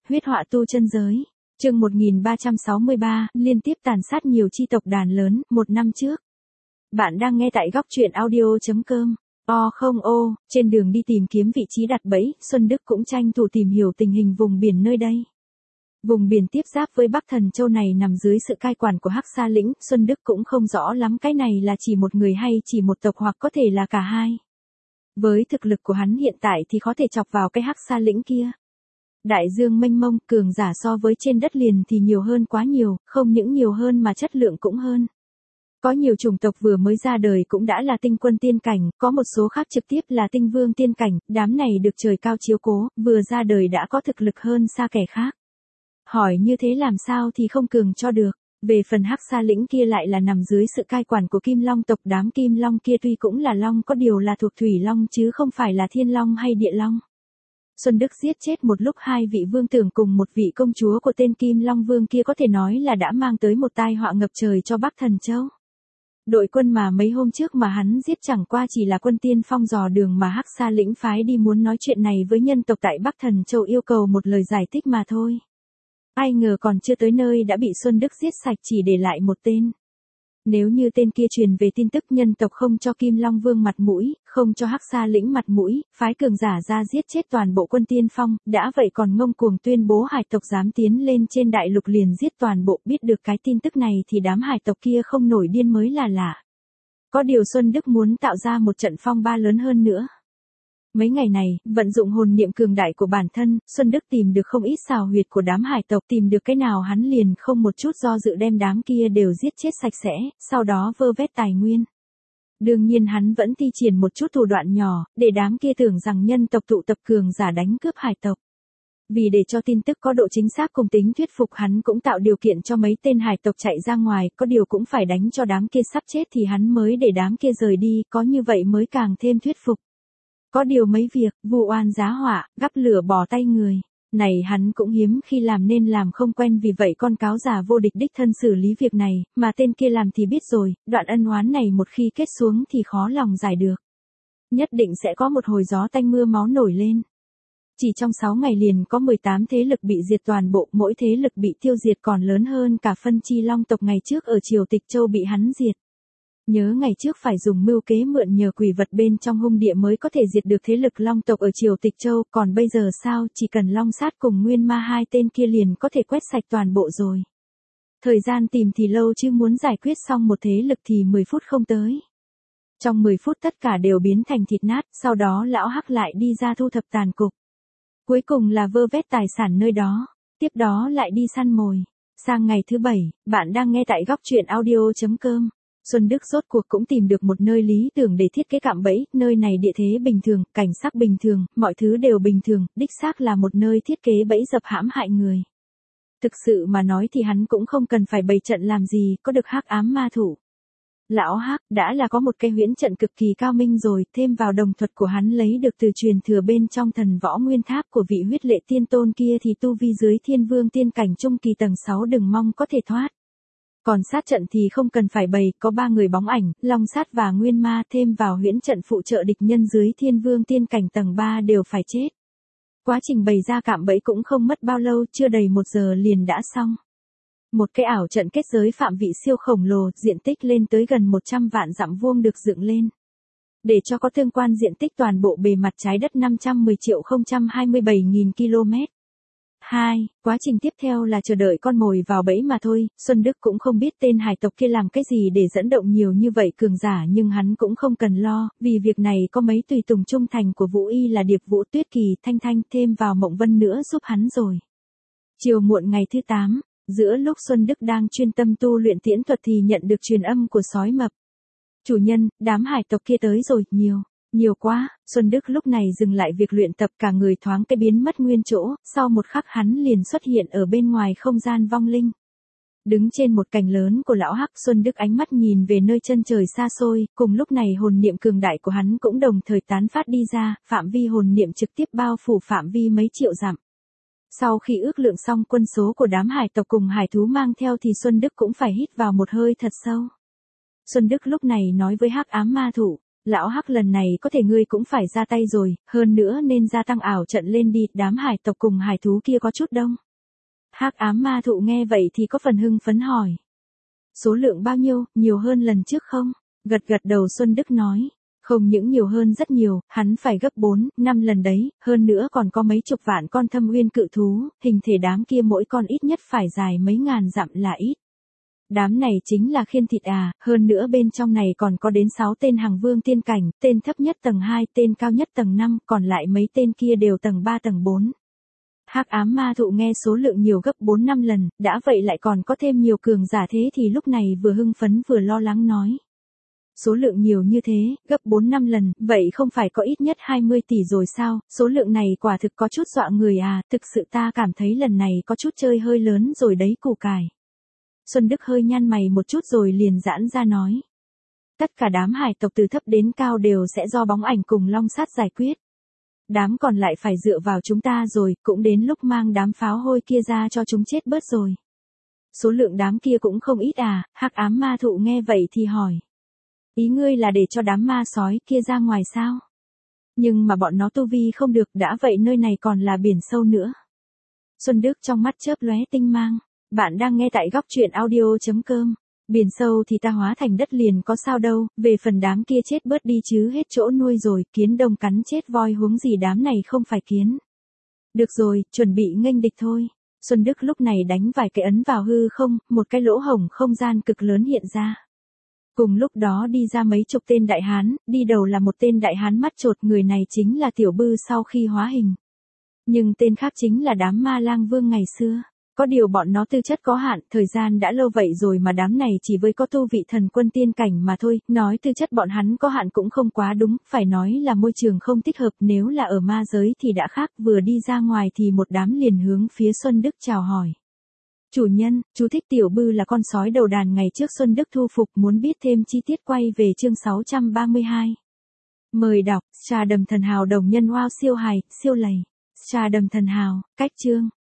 Huyết họa tu chân giới. Chương 1363, liên tiếp tàn sát nhiều chi tộc đàn lớn, một năm trước. Bạn đang nghe tại góc truyện audio.com. Trên đường đi tìm kiếm vị trí đặt bẫy, Xuân Đức cũng tranh thủ tìm hiểu tình hình vùng biển nơi đây. Vùng biển tiếp giáp với Bắc Thần Châu này nằm dưới sự cai quản của Hắc Sa Lĩnh, Xuân Đức cũng không rõ lắm cái này là chỉ một người hay chỉ một tộc hoặc có thể là cả hai. Với thực lực của hắn hiện tại thì có thể chọc vào cái Hắc Sa Lĩnh kia. Đại dương mênh mông, cường giả so với trên đất liền thì nhiều hơn quá nhiều, không những nhiều hơn mà chất lượng cũng hơn. Có nhiều chủng tộc vừa mới ra đời cũng đã là tinh quân tiên cảnh, có một số khác trực tiếp là tinh vương tiên cảnh, đám này được trời cao chiếu cố, vừa ra đời đã có thực lực hơn xa kẻ khác. Hỏi như thế làm sao thì không cường cho được. Về phần Hắc Sa Lĩnh kia lại là nằm dưới sự cai quản của Kim Long tộc, đám Kim Long kia tuy cũng là long có điều là thuộc Thủy Long chứ không phải là Thiên Long hay Địa Long. Xuân Đức giết chết một lúc hai vị vương tưởng cùng một vị công chúa của tên Kim Long Vương kia có thể nói là đã mang tới một tai họa ngập trời cho Bắc Thần Châu. Đội quân mà mấy hôm trước mà hắn giết chẳng qua chỉ là quân tiên phong dò đường mà Hắc Sa Lĩnh phái đi muốn nói chuyện này với nhân tộc tại Bắc Thần Châu yêu cầu một lời giải thích mà thôi. Ai ngờ còn chưa tới nơi đã bị Xuân Đức giết sạch chỉ để lại một tên. Nếu như tên kia truyền về tin tức nhân tộc không cho Kim Long Vương mặt mũi, không cho Hắc Sa Lĩnh mặt mũi, phái cường giả ra giết chết toàn bộ quân tiên phong, đã vậy còn ngông cuồng tuyên bố hải tộc dám tiến lên trên đại lục liền giết toàn bộ, biết được cái tin tức này thì đám hải tộc kia không nổi điên mới là lạ. Có điều Xuân Đức muốn tạo ra một trận phong ba lớn hơn nữa. Mấy ngày này, vận dụng hồn niệm cường đại của bản thân, Xuân Đức tìm được không ít xào huyệt của đám hải tộc, tìm được cái nào hắn liền không một chút do dự đem đám kia đều giết chết sạch sẽ, sau đó vơ vét tài nguyên. Đương nhiên hắn vẫn thi triển một chút thủ đoạn nhỏ, để đám kia tưởng rằng nhân tộc tụ tập cường giả đánh cướp hải tộc. Vì để cho tin tức có độ chính xác cùng tính thuyết phục hắn cũng tạo điều kiện cho mấy tên hải tộc chạy ra ngoài, có điều cũng phải đánh cho đám kia sắp chết thì hắn mới để đám kia rời đi, có như vậy mới càng thêm thuyết phục. Có điều mấy việc, vu oan giá họa, gắp lửa bỏ tay người, này hắn cũng hiếm khi làm nên làm không quen vì vậy con cáo già vô địch đích thân xử lý việc này, mà tên kia làm thì biết rồi, đoạn ân oán này một khi kết xuống thì khó lòng giải được. Nhất định sẽ có một hồi gió tanh mưa máu nổi lên. Chỉ trong 6 ngày liền có 18 thế lực bị diệt toàn bộ, mỗi thế lực bị tiêu diệt còn lớn hơn cả phân chi long tộc ngày trước ở Triều Tịch Châu bị hắn diệt. Nhớ ngày trước phải dùng mưu kế mượn nhờ quỷ vật bên trong hung địa mới có thể diệt được thế lực long tộc ở Triều Tịch Châu, còn bây giờ sao, chỉ cần long sát cùng nguyên ma hai tên kia liền có thể quét sạch toàn bộ rồi. Thời gian tìm thì lâu chứ muốn giải quyết xong một thế lực thì 10 phút không tới. Trong 10 phút tất cả đều biến thành thịt nát, sau đó lão Hắc lại đi ra thu thập tàn cục. Cuối cùng là vơ vét tài sản nơi đó, tiếp đó lại đi săn mồi. Sang ngày thứ 7, bạn đang nghe tại góc truyện audio.com. Xuân Đức rốt cuộc cũng tìm được một nơi lý tưởng để thiết kế cạm bẫy, nơi này địa thế bình thường, cảnh sắc bình thường, mọi thứ đều bình thường, đích xác là một nơi thiết kế bẫy dập hãm hại người. Thực sự mà nói thì hắn cũng không cần phải bày trận làm gì, có được Hắc Ám Ma Thủ. Lão Hắc đã là có một cái huyễn trận cực kỳ cao minh rồi, thêm vào đồng thuật của hắn lấy được từ truyền thừa bên trong thần võ nguyên tháp của vị huyết lệ tiên tôn kia thì tu vi dưới thiên vương tiên cảnh trung kỳ tầng 6 đừng mong có thể thoát. Còn sát trận thì không cần phải bày, có 3 người bóng ảnh, long sát và nguyên ma thêm vào huyễn trận phụ trợ địch nhân dưới thiên vương tiên cảnh tầng 3 đều phải chết. Quá trình bày ra cạm bẫy cũng không mất bao lâu, chưa đầy 1 giờ liền đã xong. Một cái ảo trận kết giới phạm vị siêu khổng lồ, diện tích lên tới gần 100 vạn dặm vuông được dựng lên. Để cho có tương quan diện tích toàn bộ bề mặt trái đất 510.027.000 km. 2. Quá trình tiếp theo là chờ đợi con mồi vào bẫy mà thôi, Xuân Đức cũng không biết tên hải tộc kia làm cái gì để dẫn động nhiều như vậy cường giả nhưng hắn cũng không cần lo, vì việc này có mấy tùy tùng trung thành của Vũ Y là Điệp Vũ, Tuyết Kỳ, Thanh Thanh thêm vào Mộng Vân nữa giúp hắn rồi. Chiều muộn ngày thứ 8, giữa lúc Xuân Đức đang chuyên tâm tu luyện tiễn thuật thì nhận được truyền âm của sói mập. Chủ nhân, đám hải tộc kia tới rồi, nhiều quá, Xuân Đức lúc này dừng lại việc luyện tập cả người thoáng cái biến mất nguyên chỗ, sau một khắc hắn liền xuất hiện ở bên ngoài không gian vong linh. Đứng trên một cành lớn của lão Hắc, Xuân Đức ánh mắt nhìn về nơi chân trời xa xôi, cùng lúc này hồn niệm cường đại của hắn cũng đồng thời tán phát đi ra, phạm vi hồn niệm trực tiếp bao phủ phạm vi mấy triệu dặm. Sau khi ước lượng xong quân số của đám hải tộc cùng hải thú mang theo thì Xuân Đức cũng phải hít vào một hơi thật sâu. Xuân Đức lúc này nói với Hắc Ám Ma Thủ, Lão Hắc lần này có thể ngươi cũng phải ra tay rồi, hơn nữa nên gia tăng ảo trận lên đi, đám hải tộc cùng hải thú kia có chút đông. Hắc ám ma thụ nghe vậy thì có phần hưng phấn hỏi. Số lượng bao nhiêu, nhiều hơn lần trước không? Gật gật đầu Xuân Đức nói. Không những nhiều hơn rất nhiều, hắn phải gấp 4, 5 lần đấy, hơn nữa còn có mấy chục vạn con thâm uyên cự thú, hình thể đám kia mỗi con ít nhất phải dài mấy ngàn dặm là ít. Đám này chính là khiên thịt à, hơn nữa bên trong này còn có đến 6 tên hàng vương tiên cảnh, tên thấp nhất tầng 2, tên cao nhất tầng 5, còn lại mấy tên kia đều tầng 3 tầng 4. Hắc ám ma thụ nghe số lượng nhiều gấp 4-5 lần, đã vậy lại còn có thêm nhiều cường giả thế thì lúc này vừa hưng phấn vừa lo lắng nói. Số lượng nhiều như thế, gấp 4-5 lần, vậy không phải có ít nhất 20 tỷ rồi sao, số lượng này quả thực có chút dọa người à, thực sự ta cảm thấy lần này có chút chơi hơi lớn rồi đấy củ cải. Xuân Đức hơi nhăn mày một chút rồi liền giãn ra nói. Tất cả đám hải tộc từ thấp đến cao đều sẽ do bóng ảnh cùng long sát giải quyết. Đám còn lại phải dựa vào chúng ta rồi, cũng đến lúc mang đám pháo hôi kia ra cho chúng chết bớt rồi. Số lượng đám kia cũng không ít à, hắc ám ma thụ nghe vậy thì hỏi. Ý ngươi là để cho đám ma sói kia ra ngoài sao? Nhưng mà bọn nó tu vi không được, đã vậy nơi này còn là biển sâu nữa. Xuân Đức trong mắt chớp lóe tinh mang. Bạn đang nghe tại góc truyện audio.com. Biển sâu thì ta hóa thành đất liền có sao đâu, về phần đám kia chết bớt đi chứ hết chỗ nuôi rồi, kiến đông cắn chết voi huống gì đám này không phải kiến. Được rồi, chuẩn bị nghênh địch thôi. Xuân Đức lúc này đánh vài cái ấn vào hư không, một cái lỗ hổng không gian cực lớn hiện ra. Cùng lúc đó đi ra mấy chục tên đại hán, đi đầu là một tên đại hán mắt chột, người này chính là Tiểu Bư sau khi hóa hình. Nhưng tên khác chính là đám ma lang vương ngày xưa. Có điều bọn nó tư chất có hạn, thời gian đã lâu vậy rồi mà đám này chỉ với có tu vị thần quân tiên cảnh mà thôi, nói tư chất bọn hắn có hạn cũng không quá đúng, phải nói là môi trường không thích hợp, nếu là ở ma giới thì đã khác, vừa đi ra ngoài thì một đám liền hướng phía Xuân Đức chào hỏi. Chủ nhân, chú thích Tiểu Bư là con sói đầu đàn ngày trước Xuân Đức thu phục, muốn biết thêm chi tiết quay về chương 632. Mời đọc, Trà Đầm Thần Hào đồng nhân wow siêu hài, siêu lầy. Trà Đầm Thần Hào, cách chương.